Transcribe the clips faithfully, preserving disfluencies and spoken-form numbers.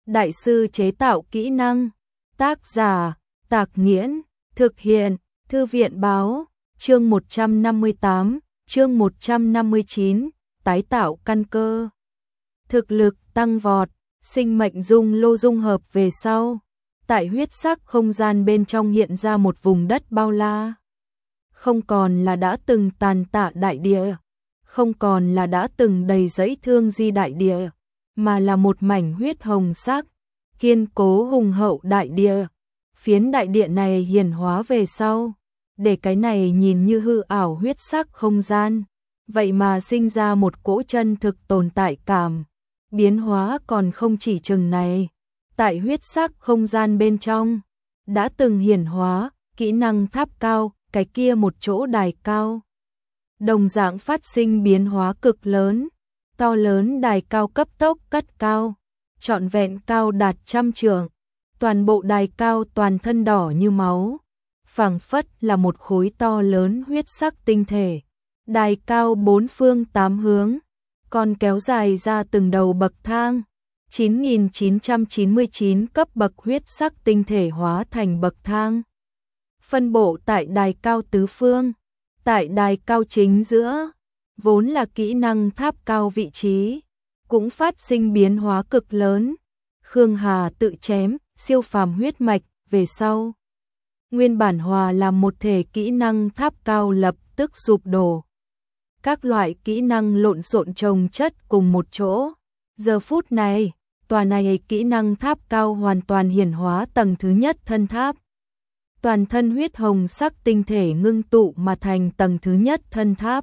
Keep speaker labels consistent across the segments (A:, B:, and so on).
A: Đại sư chế tạo kỹ năng. Tác giả, Tạc Nghiễn. Thực hiện, Thư viện Báo. Chương một trăm năm mươi tám, chương một trăm năm mươi chín, tái tạo căn cơ. Thực lực tăng vọt, sinh mệnh dung lô dung hợp về sau. Tại huyết sắc không gian bên trong hiện ra một vùng đất bao la. Không còn là đã từng tàn tạ đại địa, không còn là đã từng đầy dẫy thương di đại địa, mà là một mảnh huyết hồng sắc, kiên cố hùng hậu đại địa. Phiến đại địa này hiển hóa về sau, để cái này nhìn như hư ảo huyết sắc không gian, vậy mà sinh ra một cỗ chân thực tồn tại cảm. Biến hóa còn không chỉ chừng này, tại huyết sắc không gian bên trong, đã từng hiển hóa, kỹ năng tháp cao, cái kia một chỗ đài cao. Đồng dạng phát sinh biến hóa cực lớn, to lớn đài cao cấp tốc cất cao, trọn vẹn cao đạt trăm trượng, toàn bộ đài cao toàn thân đỏ như máu, phảng phất là một khối to lớn huyết sắc tinh thể. Đài cao bốn phương tám hướng, còn kéo dài ra từng đầu bậc thang, chín nghìn chín trăm chín mươi chín cấp bậc huyết sắc tinh thể hóa thành bậc thang. Phân bộ tại đài cao tứ phương, tại đài cao chính giữa, vốn là kỹ năng tháp cao vị trí, cũng phát sinh biến hóa cực lớn. Khương Hà tự chém, siêu phàm huyết mạch, về sau. Nguyên bản hòa làm một thể kỹ năng tháp cao lập tức sụp đổ. Các loại kỹ năng lộn xộn chồng chất cùng một chỗ. Giờ phút này, tòa này kỹ năng tháp cao hoàn toàn hiển hóa tầng thứ nhất thân tháp. Toàn thân huyết hồng sắc tinh thể ngưng tụ mà thành tầng thứ nhất thân tháp.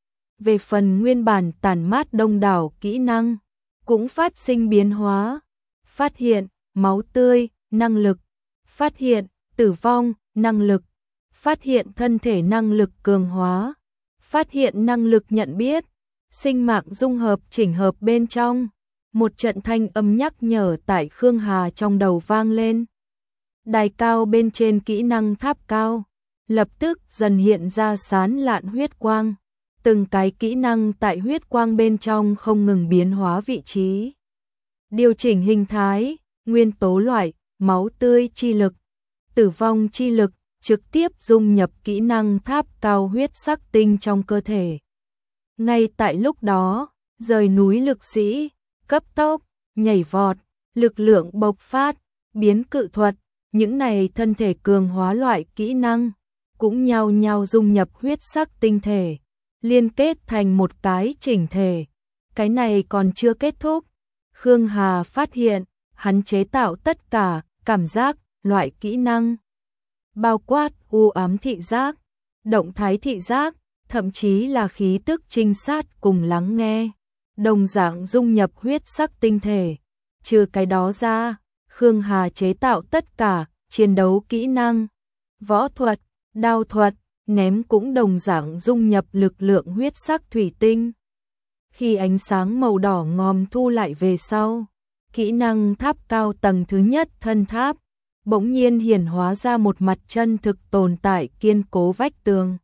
A: Về phần nguyên bản tản mát đông đảo kỹ năng, cũng phát sinh biến hóa. Phát hiện, máu tươi, năng lực. Phát hiện, tử vong, năng lực. Phát hiện thân thể năng lực cường hóa. Phát hiện năng lực nhận biết. Sinh mạng dung hợp chỉnh hợp bên trong. Một trận thanh âm nhắc nhở tại Khương Hà trong đầu vang lên. Đài cao bên trên kỹ năng tháp cao, lập tức dần hiện ra sán lạn huyết quang. Từng cái kỹ năng tại huyết quang bên trong không ngừng biến hóa vị trí. Điều chỉnh hình thái, nguyên tố loại, máu tươi chi lực, tử vong chi lực, trực tiếp dung nhập kỹ năng tháp cao huyết sắc tinh trong cơ thể. Ngay tại lúc đó, rời núi lực sĩ, cấp tốc, nhảy vọt, lực lượng bộc phát, biến cự thuật, những này thân thể cường hóa loại kỹ năng, cũng nhau nhau dung nhập huyết sắc tinh thể, liên kết thành một cái chỉnh thể. Cái này còn chưa kết thúc. Khương Hà phát hiện, hắn chế tạo tất cả cảm giác, loại kỹ năng, bao quát u ám thị giác, động thái thị giác, thậm chí là khí tức trinh sát cùng lắng nghe, đồng dạng dung nhập huyết sắc tinh thể. Trừ cái đó ra, Khương Hà chế tạo tất cả chiến đấu kỹ năng, võ thuật, đao thuật, ném cũng đồng dạng dung nhập lực lượng huyết sắc thủy tinh. Khi ánh sáng màu đỏ ngòm thu lại về sau, kỹ năng tháp cao tầng thứ nhất thân tháp, bỗng nhiên hiển hóa ra một mặt chân thực tồn tại kiên cố vách tường.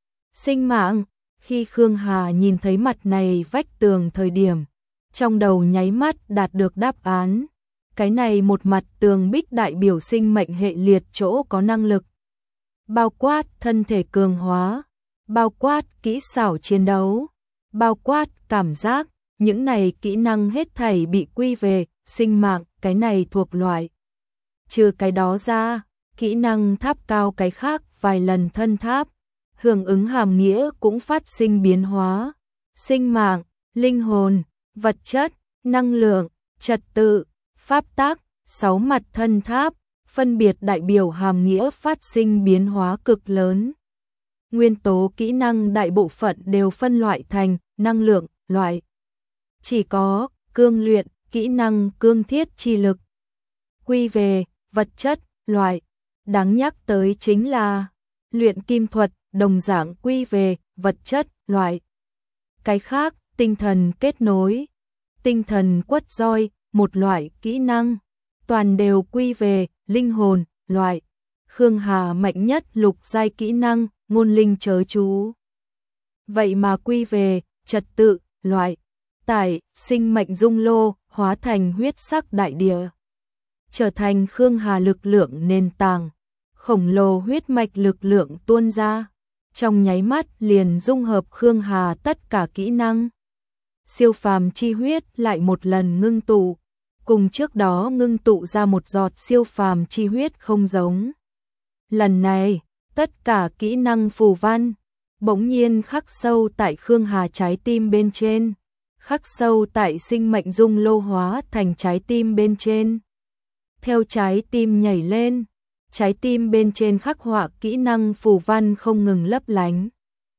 A: Sinh mạng, khi Khương Hà nhìn thấy mặt này vách tường thời điểm, trong đầu nháy mắt đạt được đáp án. Cái này một mặt tường bích đại biểu sinh mệnh hệ liệt chỗ có năng lực. Bao quát thân thể cường hóa, bao quát kỹ xảo chiến đấu, bao quát cảm giác, những này kỹ năng hết thảy bị quy về sinh mạng, cái này thuộc loại. Trừ cái đó ra, kỹ năng tháp cao cái khác vài lần thân tháp, hưởng ứng hàm nghĩa cũng phát sinh biến hóa. Sinh mạng, linh hồn, vật chất, năng lượng, trật tự, pháp tắc, sáu mặt thân tháp, phân biệt đại biểu hàm nghĩa phát sinh biến hóa cực lớn. Nguyên tố kỹ năng đại bộ phận đều phân loại thành năng lượng loại. Chỉ có cương luyện kỹ năng cương thiết chi lực quy về vật chất loại. Đáng nhắc tới chính là luyện kim thuật đồng dạng quy về vật chất loại. Cái khác, tinh thần kết nối, tinh thần quất roi, một loại kỹ năng, toàn đều quy về linh hồn loại. Khương Hà mạnh nhất lục giai kỹ năng ngôn linh chớ chú, vậy mà quy về trật tự loại. Tại sinh mệnh dung lô hóa thành huyết sắc đại địa, trở thành Khương Hà lực lượng nền tảng. Khổng lồ huyết mạch lực lượng tuôn ra, trong nháy mắt liền dung hợp Khương Hà tất cả kỹ năng. Siêu phàm chi huyết lại một lần ngưng tụ, cùng trước đó ngưng tụ ra một giọt siêu phàm chi huyết không giống. Lần này, tất cả kỹ năng phù văn bỗng nhiên khắc sâu tại Khương Hà trái tim bên trên, khắc sâu tại sinh mệnh dung lô hóa thành trái tim bên trên. Theo trái tim nhảy lên, trái tim bên trên khắc họa kỹ năng phù văn không ngừng lấp lánh.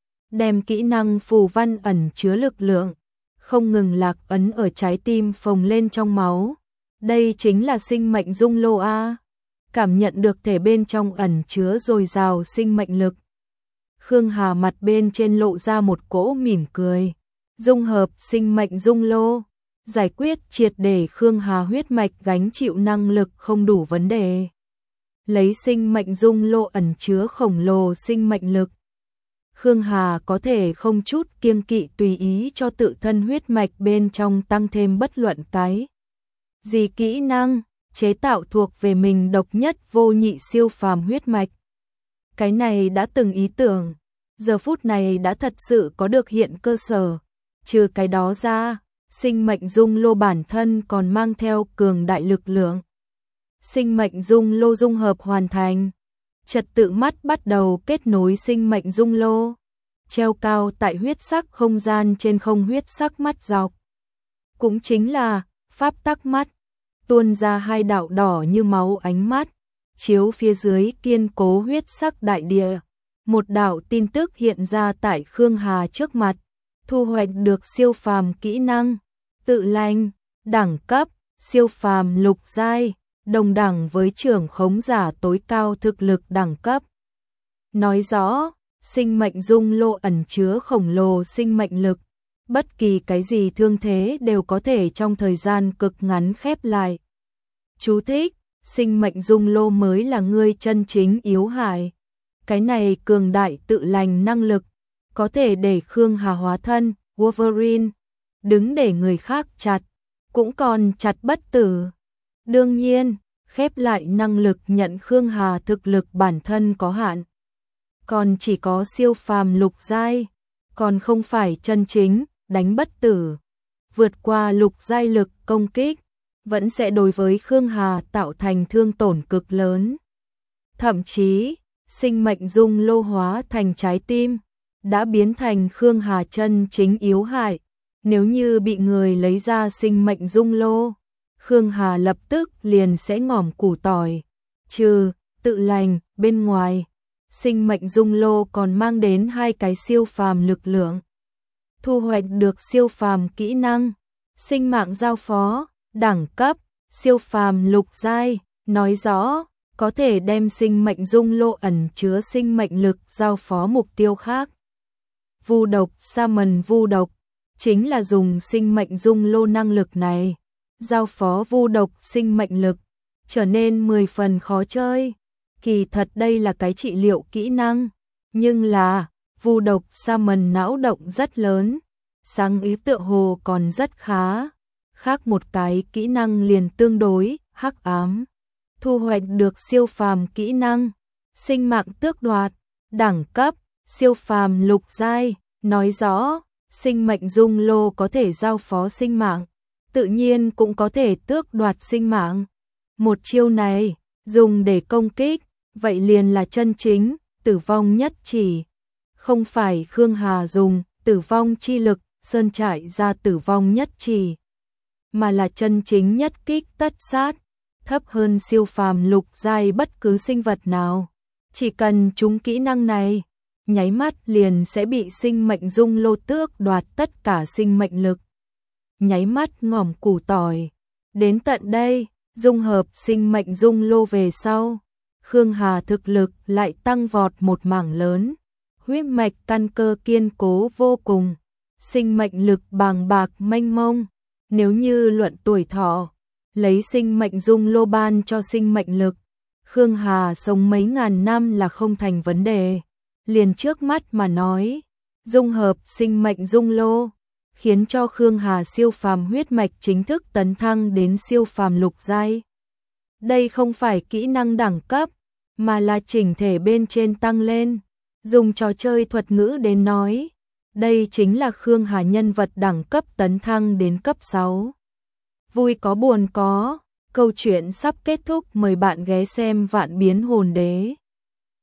A: Đem kỹ năng phù văn ẩn chứa lực lượng, không ngừng lạc ấn ở trái tim phồng lên trong máu. Đây chính là sinh mệnh dung lô A. Cảm nhận được thể bên trong ẩn chứa dồi dào sinh mệnh lực. Khương Hà mặt bên trên lộ ra một cỗ mỉm cười. Dung hợp sinh mệnh dung lô, giải quyết triệt để Khương Hà huyết mạch gánh chịu năng lực không đủ vấn đề. Lấy sinh mệnh dung lô ẩn chứa khổng lồ sinh mệnh lực. Khương Hà có thể không chút kiêng kỵ tùy ý cho tự thân huyết mạch bên trong tăng thêm bất luận cái gì kỹ năng, chế tạo thuộc về mình độc nhất vô nhị siêu phàm huyết mạch. Cái này đã từng ý tưởng, giờ phút này đã thật sự có được hiện cơ sở. Trừ cái đó ra, sinh mệnh dung lô bản thân còn mang theo cường đại lực lượng. Sinh mệnh dung lô dung hợp hoàn thành, trật tự mắt bắt đầu kết nối sinh mệnh dung lô, treo cao tại huyết sắc không gian trên không huyết sắc mắt dọc. Cũng chính là pháp tắc mắt, tuôn ra hai đạo đỏ như máu ánh mắt, chiếu phía dưới kiên cố huyết sắc đại địa. Một đạo tin tức hiện ra tại Khương Hà trước mặt, thu hoạch được siêu phàm kỹ năng, tự lành, đẳng cấp, siêu phàm lục giai, đồng đẳng với trưởng khống giả tối cao thực lực đẳng cấp. Nói rõ, sinh mệnh dung lô ẩn chứa khổng lồ sinh mệnh lực, bất kỳ cái gì thương thế đều có thể trong thời gian cực ngắn khép lại. Chú thích, sinh mệnh dung lô mới là ngươi chân chính yếu hại. Cái này cường đại tự lành năng lực, có thể để Khương Hà hóa thân, Wolverine, đứng để người khác chặt, cũng còn chặt bất tử. Đương nhiên, khép lại năng lực nhận Khương Hà thực lực bản thân có hạn. Còn chỉ có siêu phàm lục giai, còn không phải chân chính, đánh bất tử. Vượt qua lục giai lực công kích, vẫn sẽ đối với Khương Hà tạo thành thương tổn cực lớn. Thậm chí, sinh mệnh dung lô hóa thành trái tim, đã biến thành Khương Hà chân chính yếu hại. Nếu như bị người lấy ra sinh mệnh dung lô, Khương Hà lập tức liền sẽ ngỏm củ tỏi. Trừ tự lành bên ngoài, sinh mệnh dung lô còn mang đến hai cái siêu phàm lực lượng. Thu hoạch được siêu phàm kỹ năng, sinh mạng giao phó, đẳng cấp, siêu phàm lục giai, nói rõ có thể đem sinh mệnh dung lô ẩn chứa sinh mệnh lực giao phó mục tiêu khác. Vu độc, Summon vu độc, chính là dùng sinh mệnh dung lô năng lực này, giao phó vu độc sinh mệnh lực, trở nên mười phần khó chơi. Kỳ thật đây là cái trị liệu kỹ năng, nhưng là, vu độc Summon não động rất lớn, sáng ý tựa hồ còn rất khá. Khác một cái kỹ năng liền tương đối, hắc ám. Thu hoạch được siêu phàm kỹ năng, sinh mạng tước đoạt, đẳng cấp, siêu phàm lục giai, nói rõ, sinh mệnh dung lô có thể giao phó sinh mạng, tự nhiên cũng có thể tước đoạt sinh mạng. Một chiêu này, dùng để công kích, vậy liền là chân chính, tử vong nhất chỉ. Không phải Khương Hà dùng, tử vong chi lực, sơn trải ra tử vong nhất chỉ, mà là chân chính nhất kích tất sát. Thấp hơn siêu phàm lục giai bất cứ sinh vật nào, chỉ cần chúng kỹ năng này, nháy mắt liền sẽ bị sinh mệnh dung lô tước đoạt tất cả sinh mệnh lực. Nháy mắt ngỏm củ tỏi. Đến tận đây, dung hợp sinh mệnh dung lô về sau, Khương Hà thực lực lại tăng vọt một mảng lớn, huyết mạch căn cơ kiên cố vô cùng, sinh mệnh lực bàng bạc mênh mông. Nếu như luận tuổi thọ, lấy sinh mệnh dung lô ban cho sinh mệnh lực, Khương Hà sống mấy ngàn năm là không thành vấn đề. Liền trước mắt mà nói, dung hợp sinh mệnh dung lô, khiến cho Khương Hà siêu phàm huyết mạch chính thức tấn thăng đến siêu phàm lục giai. Đây không phải kỹ năng đẳng cấp, mà là chỉnh thể bên trên tăng lên. Dùng trò chơi thuật ngữ đến nói, đây chính là Khương Hà nhân vật đẳng cấp tấn thăng đến cấp sáu. Vui có buồn có, câu chuyện sắp kết thúc, mời bạn ghé xem Vạn Biến Hồn Đế.